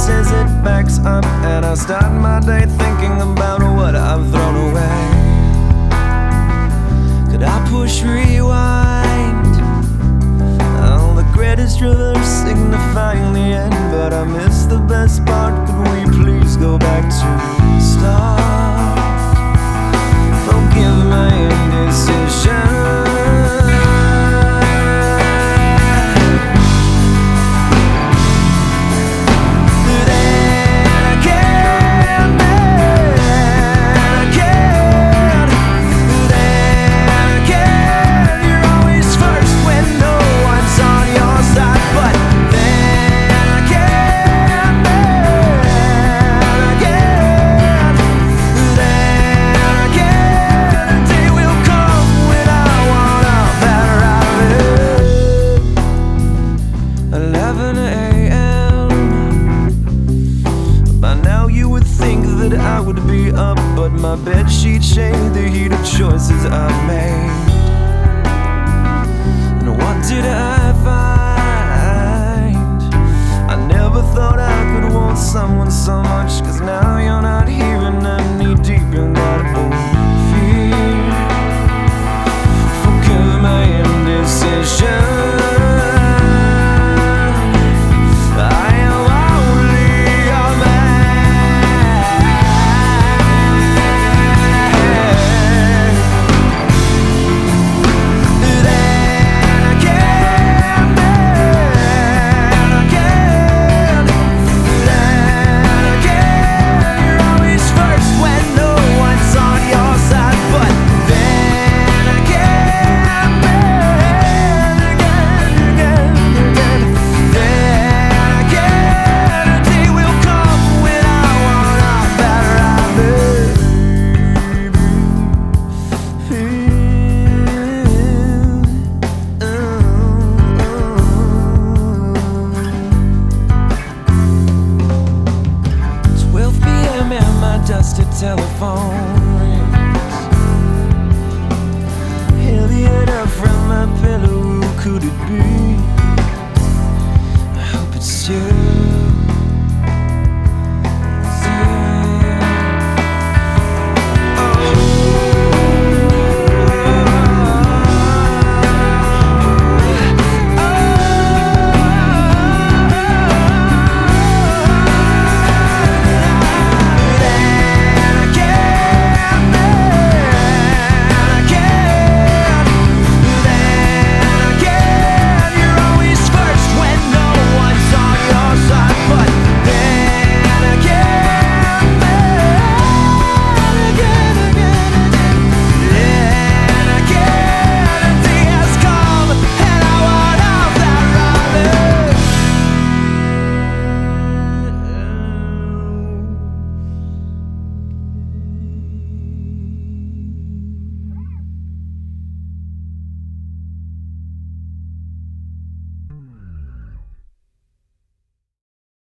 says it backs up, and I start my day thinking about what I've thrown away. Could I push rewind? Oh, the greatest reverse signifying the end, but I missed the best part. Could we please go back to the start? Forgive my indecision. I would be up, but my bedsheet shade the heat of choices I made. And what did I find? I never thought I could want someone so much, 'cause now you're not here and I'm knee deep in that old fear. Forgive my indecision. Dusted telephone rings, heavy enough from my pillow. Who could it be? I hope it's you.